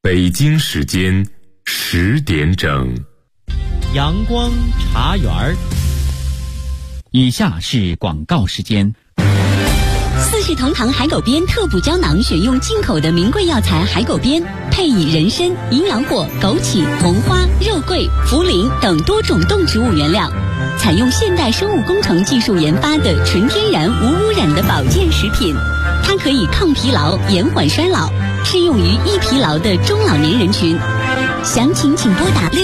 北京时间10点整， 阳光茶园儿。以下是广告时间。 四世同堂海狗鞭特补胶囊选用进口的名贵药材海狗鞭，配以人参、营养果、枸杞、红花、肉桂、茯苓等多种动植物原料，采用现代生物工程技术研发的纯天然无污染的保健食品。它可以抗疲劳、延缓衰老，适用于易疲劳的中老年人群。详情请拨打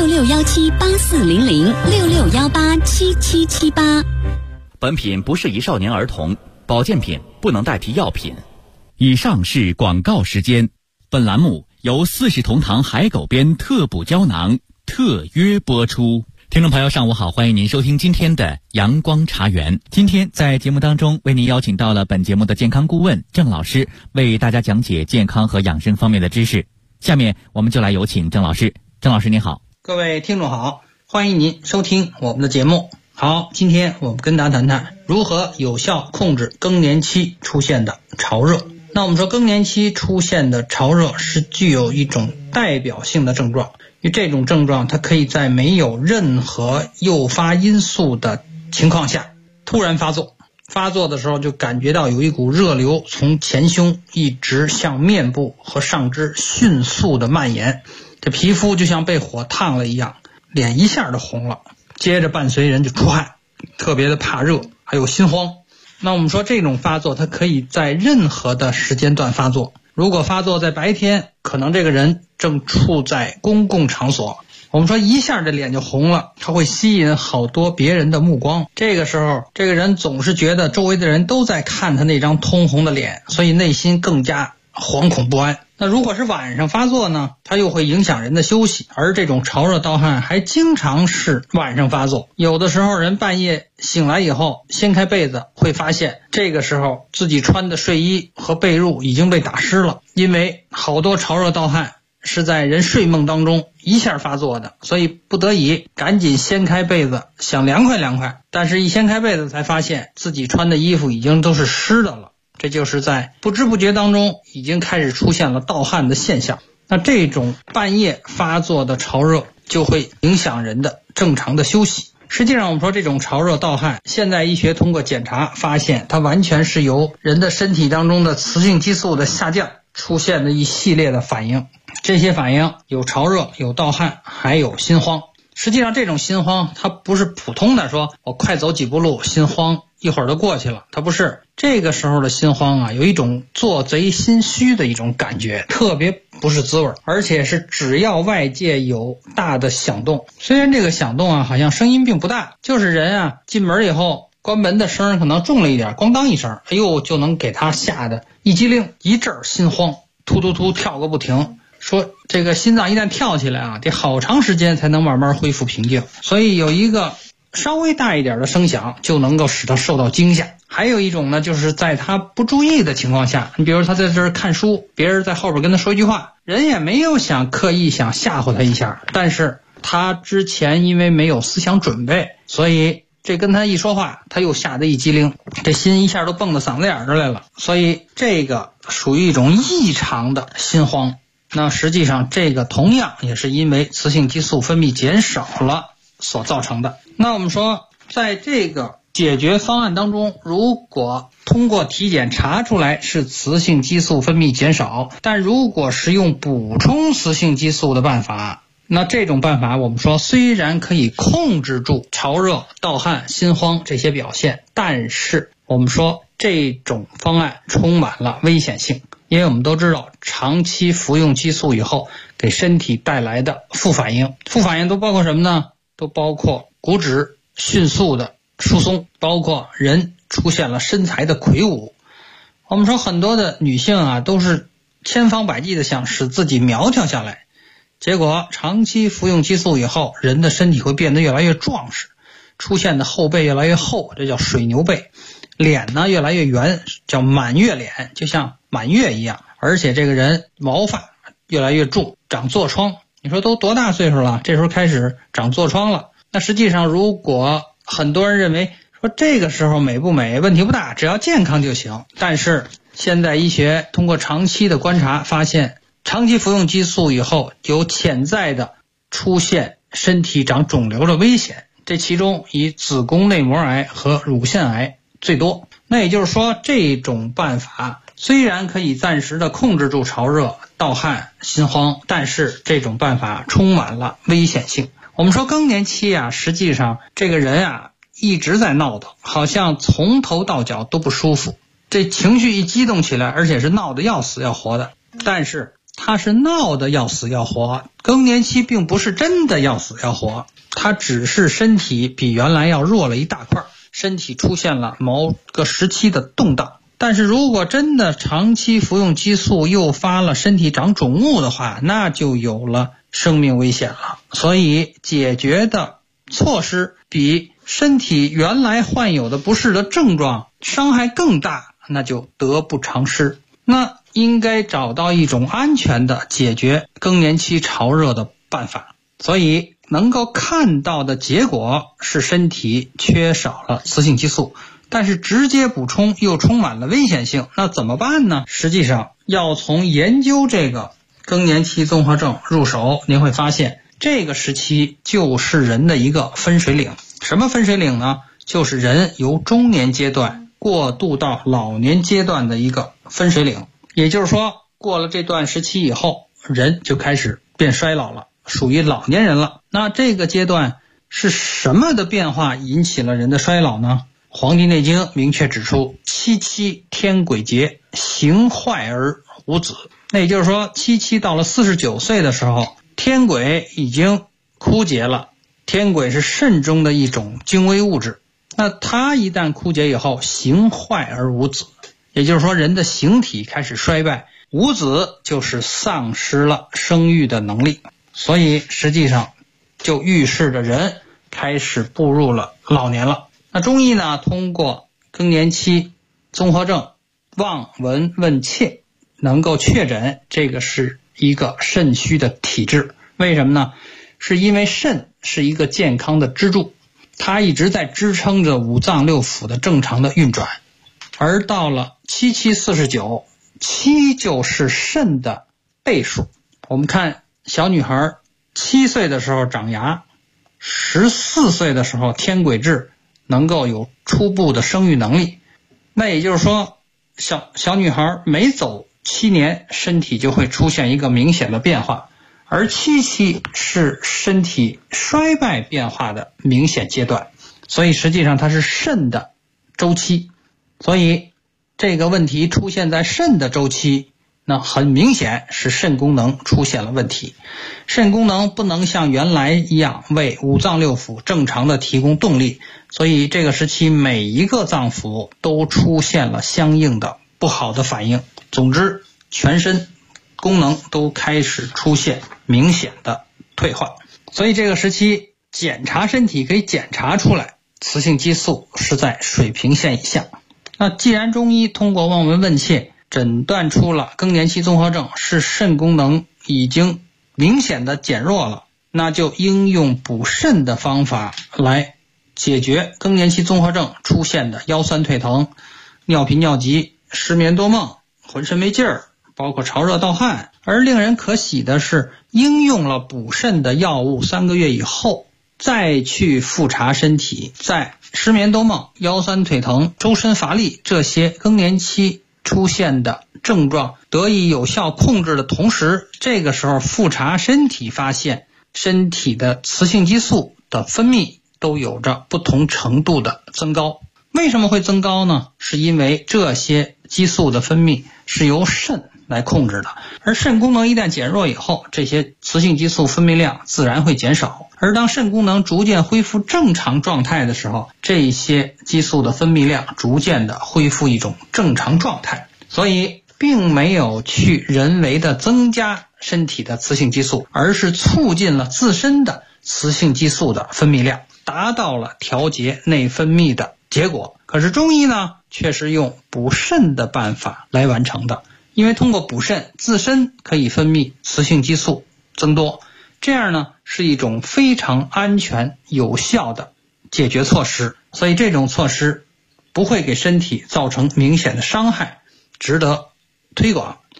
6617840066187778。 本品不适宜少年儿童，保健品不能代替药品。以上是广告时间。本栏目由四世同堂海狗鞭特补胶囊特约播出。听众朋友上午好，欢迎您收听今天的阳光茶园。今天在节目当中为您邀请到了本节目的健康顾问郑老师，为大家讲解健康和养生方面的知识。下面我们就来有请郑老师。郑老师您好。 各位听众好，欢迎您收听我们的节目。好，今天我们跟大家谈谈如何有效控制更年期出现的潮热。那我们说更年期出现的潮热是具有一种代表性的症状，因为这种症状它可以在没有任何诱发因素的情况下突然发作，发作的时候就感觉到有一股热流从前胸一直向面部和上肢迅速的蔓延，这皮肤就像被火烫了一样，脸一下就红了，接着伴随人就出汗，特别的怕热，还有心慌。那我们说这种发作它可以在任何的时间段发作，如果发作在白天，可能这个人正处在公共场所，我们说一下这脸就红了，他会吸引好多别人的目光，这个时候这个人总是觉得周围的人都在看他那张通红的脸，所以内心更加惶恐不安。那如果是晚上发作呢，它又会影响人的休息，而这种潮热盗汗还经常是晚上发作。有的时候人半夜醒来以后掀开被子，会发现这个时候自己穿的睡衣和被褥已经被打湿了，因为好多潮热盗汗是在人睡梦当中一下发作的，所以不得已赶紧掀开被子想凉快凉快，但是一掀开被子才发现自己穿的衣服已经都是湿的了，这就是在不知不觉当中已经开始出现了盗汗的现象。那这种半夜发作的潮热就会影响人的正常的休息。实际上我们说这种潮热盗汗，现代医学通过检查发现它完全是由人的身体当中的雌性激素的下降出现的一系列的反应，这些反应有潮热，有盗汗，还有心慌。实际上这种心慌它不是普通的说我快走几步路心慌一会儿就过去了，它不是。这个时候的心慌啊，有一种做贼心虚的一种感觉，特别不是滋味，而且是只要外界有大的响动，虽然这个响动啊好像声音并不大，就是人啊进门以后关门的声可能重了一点，咣当一声，哎呦就能给他吓得一激灵，一阵心慌，突突突跳个不停。说这个心脏一旦跳起来啊，得好长时间才能慢慢恢复平静，所以有一个稍微大一点的声响就能够使他受到惊吓。还有一种呢，就是在他不注意的情况下，你比如他在这儿看书，别人在后边跟他说一句话，人也没有刻意想吓唬他一下，但是他之前因为没有思想准备，所以这跟他一说话他又吓得一激灵，这心一下都蹦到嗓子眼这来了，所以这个属于一种异常的心慌。那实际上这个同样也是因为雌性激素分泌减少了所造成的。那我们说在这个解决方案当中，如果通过体检查出来是雌性激素分泌减少，但如果是用补充雌性激素的办法，那这种办法我们说虽然可以控制住潮热、盗汗、心慌这些表现，但是我们说这种方案充满了危险性，因为我们都知道长期服用激素以后给身体带来的副反应，副反应都包括什么呢？都包括骨质迅速的疏松，包括人出现了身材的魁梧。我们说很多的女性啊都是千方百计的想使自己苗条下来，结果长期服用激素以后，人的身体会变得越来越壮实，出现的后背越来越厚，这叫水牛背，脸呢越来越圆，叫满月脸，就像满月一样，而且这个人毛发越来越重，长痤疮。你说都多大岁数了，这时候开始长痤疮了。那实际上如果很多人认为说这个时候美不美问题不大，只要健康就行，但是现在医学通过长期的观察发现， 长期服用激素以后，有潜在的出现身体长肿瘤的危险，这其中以子宫内膜癌和乳腺癌最多。那也就是说，这种办法虽然可以暂时的控制住潮热、盗汗、心慌，但是这种办法充满了危险性。我们说更年期实际上这个人一直在闹腾，好像从头到脚都不舒服，这情绪一激动起来，而且是闹得要死要活的。但是他是闹得要死要活，更年期并不是真的要死要活，他只是身体比原来要弱了一大块，身体出现了某个时期的动荡。但是如果真的长期服用激素诱发了身体长肿物的话，那就有了生命危险了。所以解决的措施比身体原来患有的不适的症状伤害更大，那就得不偿失。那应该找到一种安全的解决更年期潮热的办法。所以能够看到的结果是身体缺少了雌性激素，但是直接补充又充满了危险性，那怎么办呢？实际上要从研究这个更年期综合症入手，您会发现这个时期就是人的一个分水岭。什么分水岭呢？就是人由中年阶段过渡到老年阶段的一个分水岭。也就是说，过了这段时期以后，人就开始变衰老了，属于老年人了。那这个阶段是什么的变化引起了人的衰老呢？黄帝内经明确指出，七七天癸竭，形坏而无子。那也就是说，七七到了49岁的时候，天癸已经枯竭了。天癸是肾中的一种精微物质，那它一旦枯竭以后，形坏而无子，也就是说人的形体开始衰败，无子就是丧失了生育的能力。所以实际上就预示着人开始步入了老年了。那中医呢，通过更年期综合症望闻问切能够确诊这个是一个肾虚的体质。为什么呢？是因为肾是一个健康的支柱，它一直在支撑着五脏六腑的正常的运转。而到了7749，七就是肾的倍数。我们看小女孩7岁的时候长牙，14岁的时候天癸至，能够有初步的生育能力。那也就是说，小女孩每走7年，身体就会出现一个明显的变化。而七期是身体衰败变化的明显阶段，所以实际上它是肾的周期。所以这个问题出现在肾的周期，那很明显是肾功能出现了问题。肾功能不能像原来一样为五脏六腑正常的提供动力，所以这个时期每一个脏腑都出现了相应的不好的反应。总之，全身功能都开始出现明显的退化。所以这个时期检查身体可以检查出来雌性激素是在水平线以下。那既然中医通过望闻问切诊断出了更年期综合症是肾功能已经明显的减弱了，那就应用补肾的方法来解决更年期综合症出现的腰酸腿疼、尿频尿急、失眠多梦、浑身没劲儿，包括潮热盗汗。而令人可喜的是，应用了补肾的药物3个月以后，再去复查身体，在失眠多梦、腰酸腿疼、周身乏力这些更年期出现的症状得以有效控制的同时，这个时候复查身体发现身体的雌性激素的分泌都有着不同程度的增高。为什么会增高呢？是因为这些激素的分泌是由肾来控制的，而肾功能一旦减弱以后，这些雌性激素分泌量自然会减少。而当肾功能逐渐恢复正常状态的时候，这些激素的分泌量逐渐的恢复一种正常状态。所以并没有去人为的增加身体的雌性激素，而是促进了自身的雌性激素的分泌量，达到了调节内分泌的结果。可是中医呢，却是用补肾的办法来完成的。因为通过补肾，自身可以分泌雌性激素增多，这样呢是一种非常安全有效的解决措施。所以这种措施不会给身体造成明显的伤害，值得推广。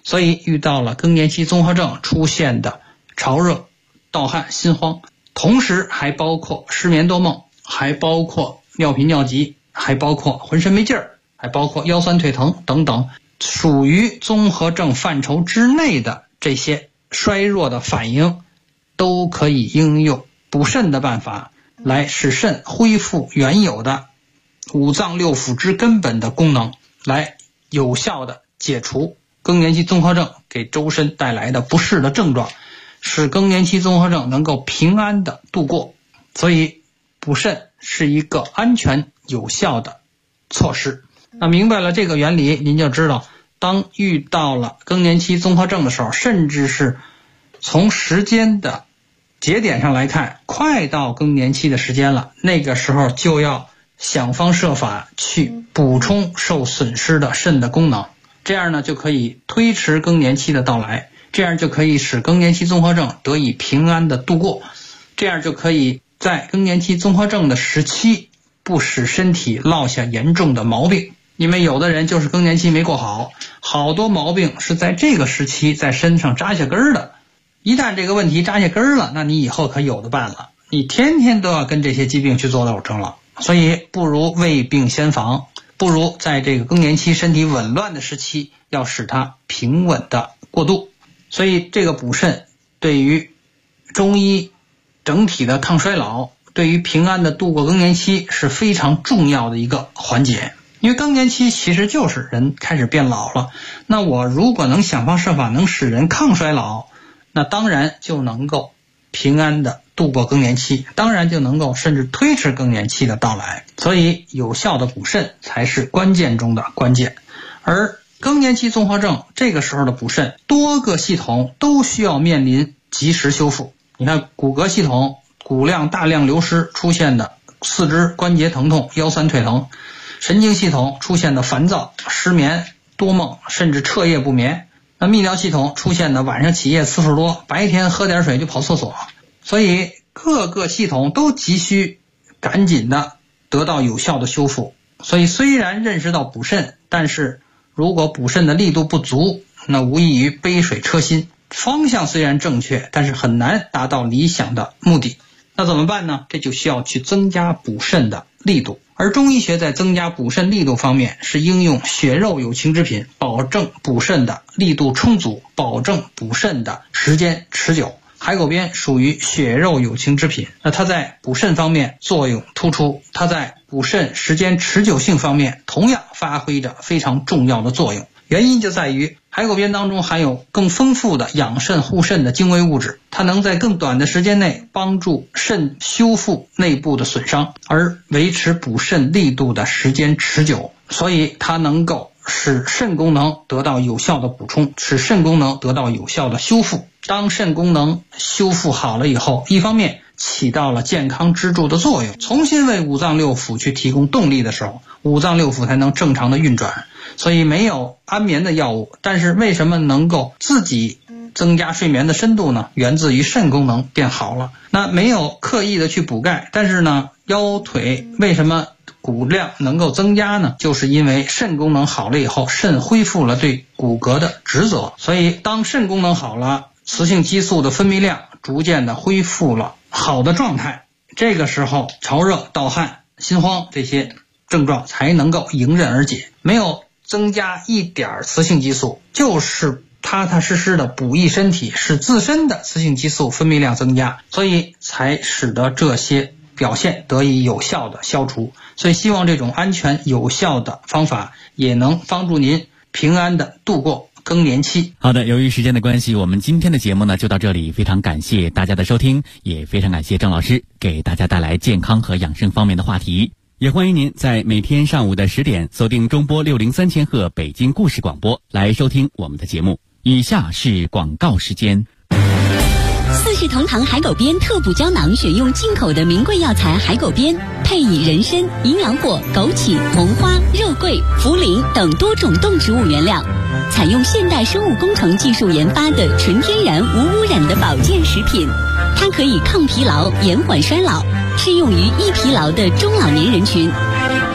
所以遇到了更年期综合症出现的潮热、盗汗、心慌，同时还包括失眠多梦，还包括尿频尿急，还包括浑身没劲儿，还包括腰酸腿疼等等，属于综合症范畴之内的这些衰弱的反应，都可以应用补肾的办法来使肾恢复原有的五脏六腑之根本的功能，来有效的解除更年期综合症给周身带来的不适的症状，使更年期综合症能够平安的度过。所以补肾是一个安全有效的措施。那明白了这个原理，您就知道当遇到了更年期综合症的时候，甚至是从时间的节点上来看快到更年期的时间了，那个时候就要想方设法去补充受损失的肾的功能，这样呢就可以推迟更年期的到来，这样就可以使更年期综合症得以平安的度过，这样就可以在更年期综合症的时期不使身体落下严重的毛病。因为有的人就是更年期没过好，好多毛病是在这个时期在身上扎下根儿的，一旦这个问题扎下根儿了，那你以后可有的办了，你天天都要跟这些疾病去做斗争了。所以不如未病先防，不如在这个更年期身体紊乱的时期要使它平稳的过渡。所以这个补肾对于中医整体的抗衰老，对于平安的度过更年期是非常重要的一个环节。因为更年期其实就是人开始变老了，那我如果能想方设法能使人抗衰老，那当然就能够平安的度过更年期，当然就能够甚至推迟更年期的到来。所以有效的补肾才是关键中的关键。而更年期综合症这个时候的补肾，多个系统都需要面临及时修复。你看骨骼系统骨量大量流失出现的四肢关节疼痛、腰酸腿疼，神经系统出现的烦躁、失眠、多梦，甚至彻夜不眠。那泌尿系统出现的晚上起夜次数多，白天喝点水就跑厕所。所以各个系统都急需赶紧的得到有效的修复。所以虽然认识到补肾，但是如果补肾的力度不足，那无异于杯水车薪。方向虽然正确，但是很难达到理想的目的。那怎么办呢？这就需要去增加补肾的力度。而中医学在增加补肾力度方面是应用血肉有情之品，保证补肾的力度充足，保证补肾的时间持久。海狗鞭属于血肉有情之品，那它在补肾方面作用突出，它在补肾时间持久性方面同样发挥着非常重要的作用。原因就在于海狗鞭当中含有更丰富的养肾护肾的精微物质，它能在更短的时间内帮助肾修复内部的损伤，而维持补肾力度的时间持久，所以它能够使肾功能得到有效的补充，使肾功能得到有效的修复。当肾功能修复好了以后，一方面起到了健康支柱的作用，重新为五脏六腑去提供动力的时候，五脏六腑才能正常的运转。所以没有安眠的药物，但是为什么能够自己增加睡眠的深度呢？源自于肾功能变好了。那没有刻意的去补钙，但是呢腰腿为什么骨量能够增加呢？就是因为肾功能好了以后，肾恢复了对骨骼的职责。所以当肾功能好了，雌性激素的分泌量逐渐的恢复了好的状态，这个时候潮热、盗汗、心慌这些症状才能够迎刃而解。没有增加一点雌性激素，就是踏踏实实的补益身体，使自身的雌性激素分泌量增加，所以才使得这些表现得以有效的消除。所以希望这种安全有效的方法也能帮助您平安的度过更年期。 好的，由于时间的关系，我们今天的节目呢就到这里，非常感谢大家的收听，也非常感谢郑老师给大家带来健康和养生方面的话题。也欢迎您在每天上午的10点锁定中波603千赫北京故事广播来收听我们的节目。以下是广告时间。 四世同堂海狗鞭特补胶囊选用进口的名贵药材海狗鞭，配以人参、营养果、枸杞、红花、肉桂、茯苓等多种动植物原料，采用现代生物工程技术研发的纯天然无污染的保健食品。它可以抗疲劳、延缓衰老，适用于易疲劳的中老年人群。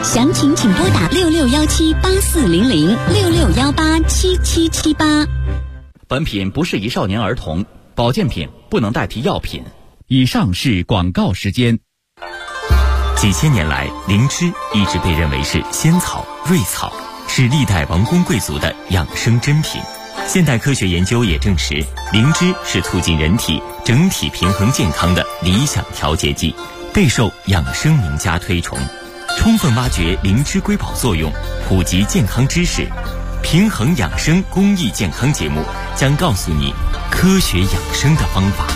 详情请拨打6617840066187778。 本品不适宜少年儿童，保健品不能代替药品。以上是广告时间。 几千年来，灵芝一直被认为是仙草、瑞草，是历代王公贵族的养生珍品。现代科学研究也证实，灵芝是促进人体整体平衡健康的理想调节剂，备受养生名家推崇。充分挖掘灵芝瑰宝作用，普及健康知识，平衡养生公益健康节目将告诉你科学养生的方法。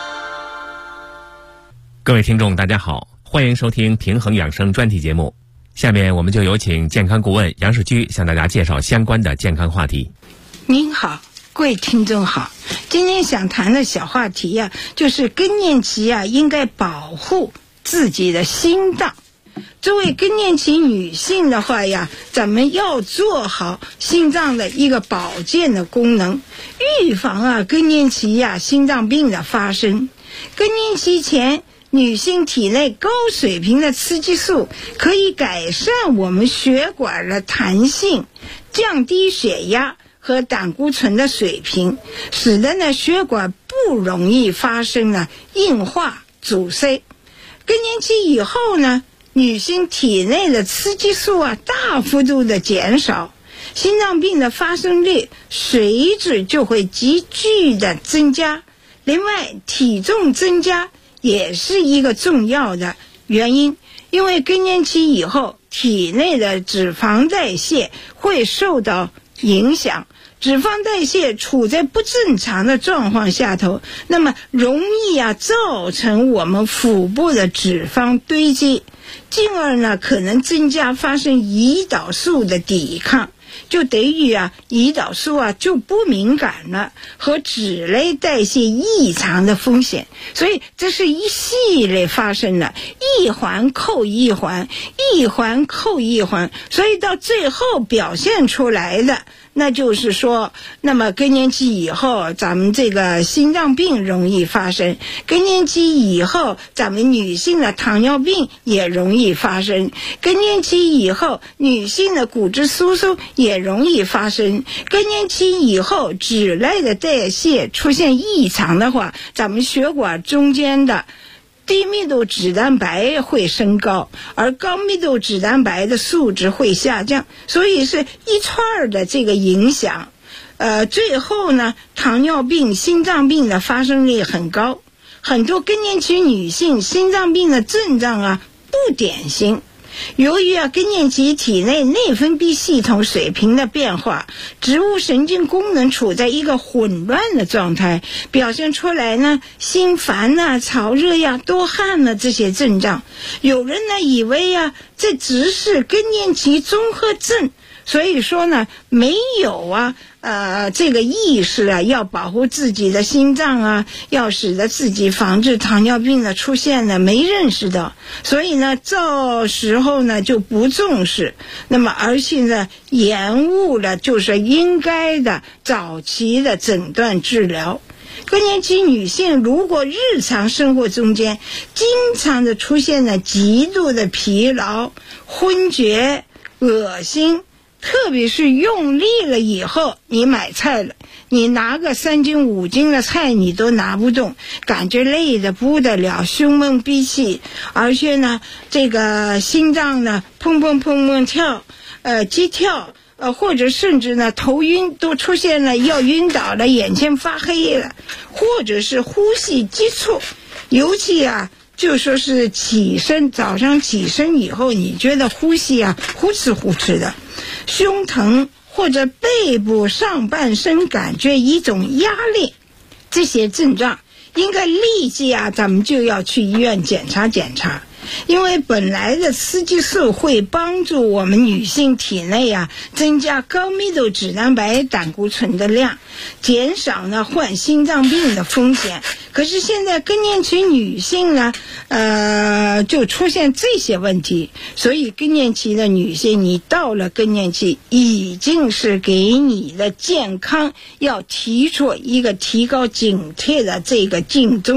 各位听众大家好，欢迎收听平衡养生专题节目。下面我们就有请健康顾问杨世居向大家介绍相关的健康话题。 您好，各位听众好，今天想谈的小话题呀，就是更年期啊，应该保护自己的心脏。作为更年期女性的话呀，咱们要做好心脏的一个保健的功能，预防啊更年期呀心脏病的发生。更年期前，女性体内高水平的雌激素可以改善我们血管的弹性，降低血压和胆固醇的水平，使得呢血管不容易发生了硬化阻塞。更年期以后呢，女性体内的雌激素啊大幅度的减少，心脏病的发生率随之就会急剧的增加。另外，体重增加也是一个重要的原因，因为更年期以后，体内的脂肪代谢会受到影响，脂肪代谢处在不正常的状况下头，那么容易造成我们腹部的脂肪堆积，进而呢可能增加发生胰岛素的抵抗，就等于胰岛素就不敏感了，和脂类代谢异常的风险。所以这是一系列发生的，一环扣一环，一环扣一环，所以到最后表现出来的那就是说，那么更年期以后咱们这个心脏病容易发生，更年期以后咱们女性的糖尿病也容易发生，更年期以后女性的骨质疏松也容易发生，更年期以后脂类的代谢出现异常的话，咱们血管中间的低密度脂蛋白会升高，而高密度脂蛋白的数值会下降，所以是一串的这个影响。最后呢，糖尿病、心脏病的发生率很高，很多更年期女性心脏病的症状不典型。由于更年期体内内分泌系统水平的变化，植物神经功能处在一个混乱的状态，表现出来呢心烦燥热多汗这些症状。有人呢以为这只是更年期综合症，所以说呢没有这个意识要保护自己的心脏要使得自己防治糖尿病的出现呢，没认识到，所以呢到时候呢就不重视，那么而且呢延误了就是应该的早期的诊断治疗。更年期女性如果日常生活中间经常的出现了极度的疲劳、昏厥、恶心，特别是用力了以后，你买菜了，你拿个3斤5斤的菜你都拿不动，感觉累得不得了，胸闷闭气，而且呢这个心脏呢砰砰砰砰跳，急跳，或者甚至呢头晕，都出现了要晕倒了，眼前发黑了，或者是呼吸急促，尤其就说是起身，早上起身以后你觉得呼吸呼哧呼哧的，胸疼或者背部上半身感觉一种压力，这些症状应该立即咱们就要去医院检查检查。因为本来的雌激素会帮助我们女性体内增加高密度脂蛋白胆固醇的量，减少呢患心脏病的风险。可是现在更年期女性呢就出现这些问题，所以更年期的女性，你到了更年期已经是给你的健康要提出一个提高警惕的这个警钟了。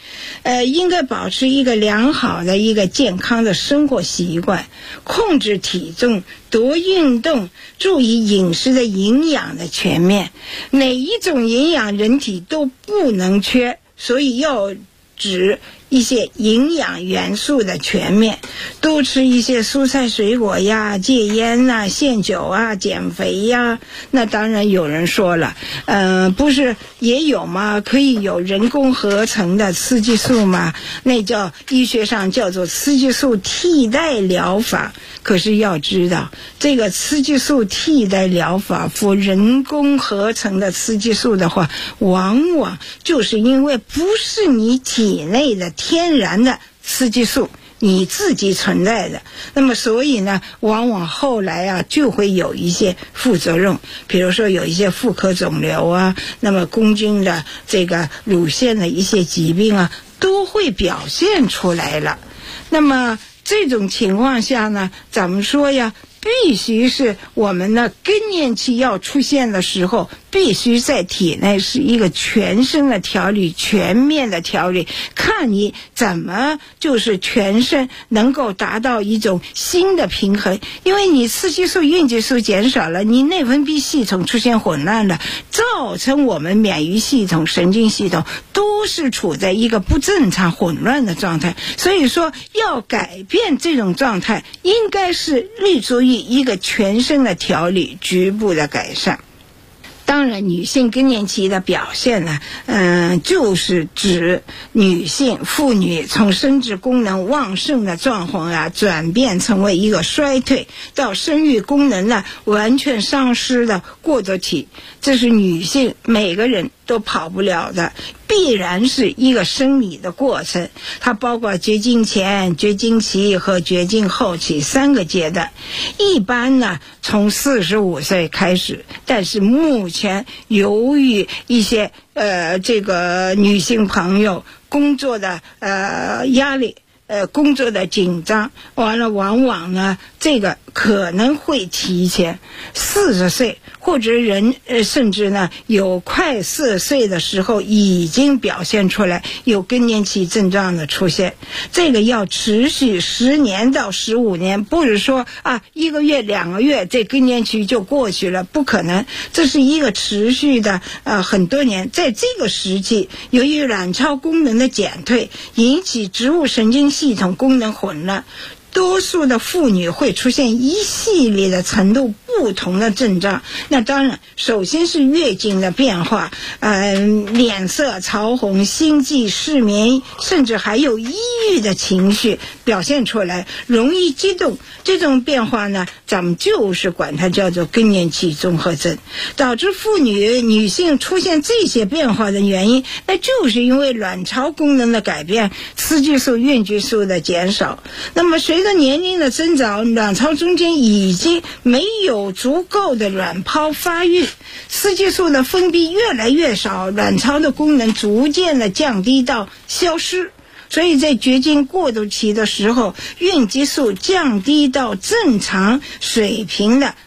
应该保持一个良好的一个健康的生活习惯，控制体重，多运动，注意饮食的营养的全面，哪一种营养人体都不能缺，所以要指一些营养元素的全面，多吃一些蔬菜水果呀，戒烟啊，限酒啊，减肥呀。那当然有人说了，不是也有吗？可以有人工合成的雌激素吗？那叫医学上叫做雌激素替代疗法。可是要知道，这个雌激素替代疗法或人工合成的雌激素的话，往往就是因为不是你体内的天然的雌激素你自己存在的，那么所以呢，往往后来啊就会有一些副作用，比如说有一些妇科肿瘤啊，那么宫颈的这个乳腺的一些疾病啊都会表现出来了。那么这种情况下呢，咱们说呀，必须是我们的更年期要出现的时候，必须在体内是一个全身的调理，全面的调理，看你怎么就是全身能够达到一种新的平衡。因为你雌激素、孕激素减少了，你内分泌系统出现混乱了，造成我们免疫系统、神经系统都是处在一个不正常、混乱的状态。所以说要改变这种状态，应该是立足于一个全身的调理，局部的改善。当然女性更年期的表现呢，就是指女性妇女从生殖功能旺盛的状况啊，转变成为一个衰退到生育功能呢完全丧失的过渡期。这是女性每个人都跑不了的，必然是一个生理的过程，它包括绝经前、绝经期和绝经后期3个阶段。一般呢从45岁开始，但是目前由于一些这个女性朋友工作的压力，工作的紧张，完了往往呢这个可能会提前40岁，或者人甚至呢有快40岁的时候已经表现出来有更年期症状的出现。这个要持续10年到15年，不是说1个月2个月这更年期就过去了，不可能，这是一个持续的很多年。在这个时期，由于卵巢功能的减退，引起植物神经系统功能混乱，多数的妇女会出现一系列的程度不同的症状。那当然首先是月经的变化，脸色潮红、心悸、失眠，甚至还有抑郁的情绪表现出来，容易激动。这种变化呢，咱们就是管它叫做更年期综合症。导致女性出现这些变化的原因，那就是因为卵巢功能的改变，雌激素、孕激素的减少。那么随着年龄的增长，卵巢中间已经没有足够的卵泡发育，雌激素的分泌越来越少，卵巢的功能逐渐的降低到消失。所以在绝经过渡期的时候，孕激素降低到正常水平的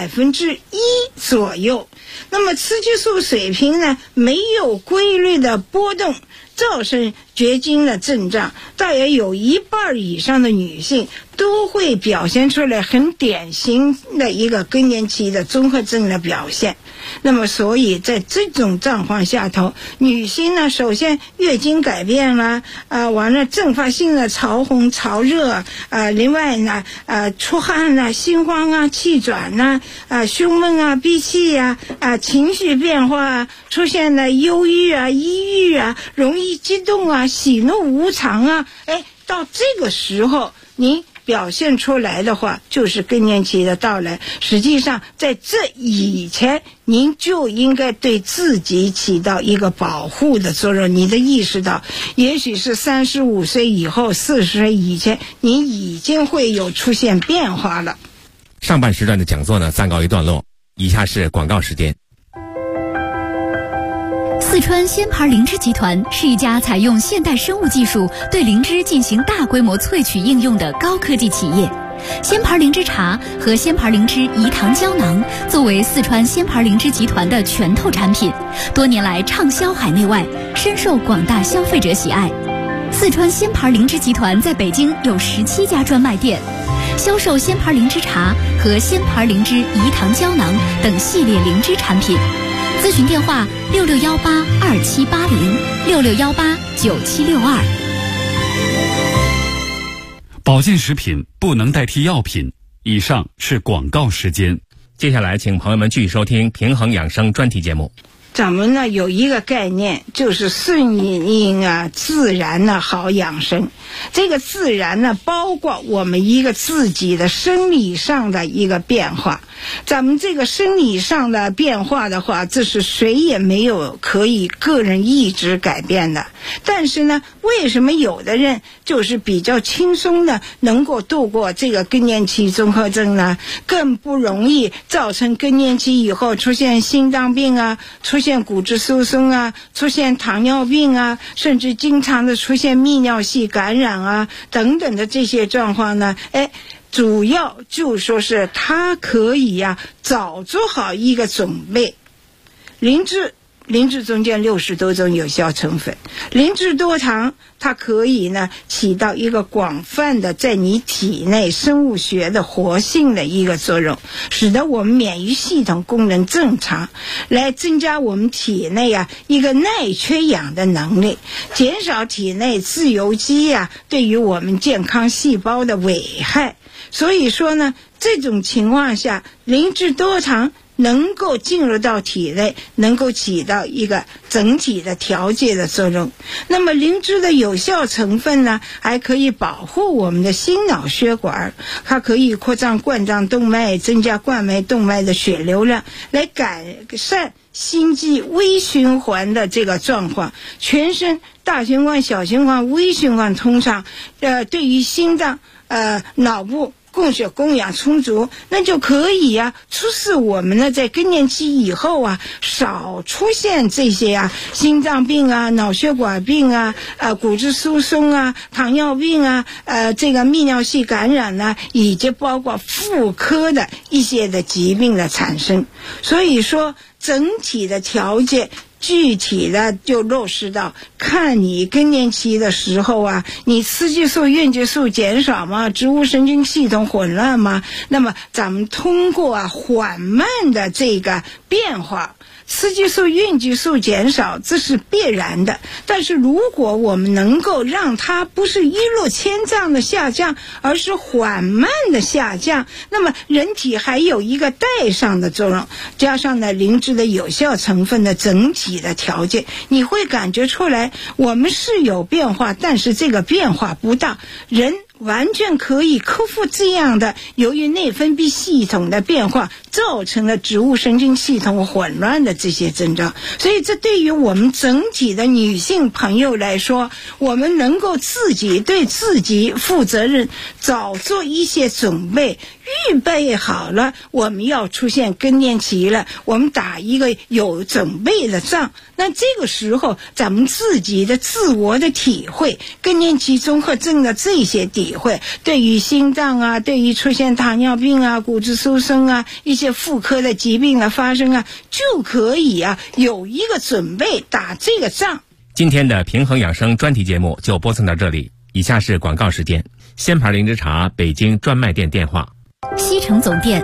1% 左右。那么雌激素水平呢没有规律的波动，造成绝经的症状，大约有1半以上的女性都会表现出来很典型的一个更年期的综合症的表现。那么所以在这种状况下头，女性呢首先月经改变了，完了阵发性的潮红潮热，另外呢出汗啊、心慌啊、气短啊、胸闷啊、闭气啊、情绪变化啊，出现了忧郁啊、抑郁啊、容易激动啊、喜怒无常啊，到这个时候您表现出来的话，就是更年期的到来。实际上在这以前，您就应该对自己起到一个保护的作用。你的意识到，也许是35岁以后、40岁以前，您已经会有出现变化了。 上半时段的讲座呢暂告一段落，以下是广告时间。 四川鲜牌灵芝集团是一家采用现代生物技术对灵芝进行大规模萃取应用的高科技企业。鲜牌灵芝茶和鲜牌灵芝饴糖胶囊作为四川鲜牌灵芝集团的拳头产品，多年来畅销海内外，深受广大消费者喜爱。 四川鲜牌灵芝集团在北京有17家专卖店，销售鲜牌灵芝茶和鲜牌灵芝饴糖胶囊等系列灵芝产品。咨询电话66182780，66189762。 保健食品不能代替药品。以上是广告时间。 接下来，请朋友们继续收听平衡养生专题节目。 咱们呢有一个概念，就是顺应啊自然呢好养生。这个自然呢包括我们一个自己的生理上的一个变化。咱们这个生理上的变化的话，这是谁也没有可以个人意志改变的。但是呢，为什么有的人就是比较轻松的能够度过这个更年期综合症呢？更不容易造成更年期以后出现心脏病啊，出现骨质疏松啊，出现糖尿病啊，甚至经常的出现泌尿系感染啊等等的这些状况呢？主要就说是它可以早做好一个准备。灵芝中间60多种有效成分，灵芝多糖它可以起到一个广泛的在你体内生物学的活性的一个作用，使得我们免疫系统功能正常，来增加我们体内一个耐缺氧的能力，减少体内自由基对于我们健康细胞的危害。所以说呢，这种情况下，灵芝多糖能够进入到体内，能够起到一个整体的调节的作用。那么灵芝的有效成分呢，还可以保护我们的心脑血管，它可以扩张冠状动脉，增加冠脉动脉的血流量，来改善心肌微循环的这个状况，全身大循环、小循环、微循环通畅，对于心脏、脑部供血供氧充足，那就可以促使我们呢在更年期以后少出现这些心脏病脑血管病骨质疏松糖尿病这个泌尿系感染以及包括妇科的一些的疾病的产生。所以说整体的调节具体的就落实到看你更年期的时候你雌激素、孕激素减少吗？植物神经系统混乱吗？那么咱们通过缓慢的这个变化，雌激素、孕激素减少，这是必然的。但是如果我们能够让它不是一落千丈的下降，而是缓慢的下降，那么人体还有一个带上的作用，加上灵芝的有效成分的整体的调节，你会感觉出来我们是有变化，但是这个变化不大，人完全可以克服这样的由于内分泌系统的变化造成了植物神经系统混乱的这些症状。所以这对于我们整体的女性朋友来说，我们能够自己对自己负责任，早做一些准备，预备好了我们要出现更年期了，我们打一个有准备的仗。那这个时候咱们自己的自我的体会，更年期综合症的这些体会，对于心脏对于出现糖尿病骨质疏松一些妇科的疾病的发生就可以有一个准备打这个仗。 今天的平衡养生专题节目就播送到这里，以下是广告时间。鲜牌灵芝茶北京专卖店电话： 西城总店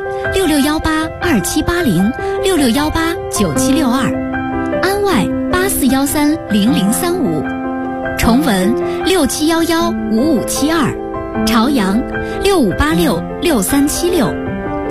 66182780，66189762，安外84130035，崇文67115572，朝阳65866376。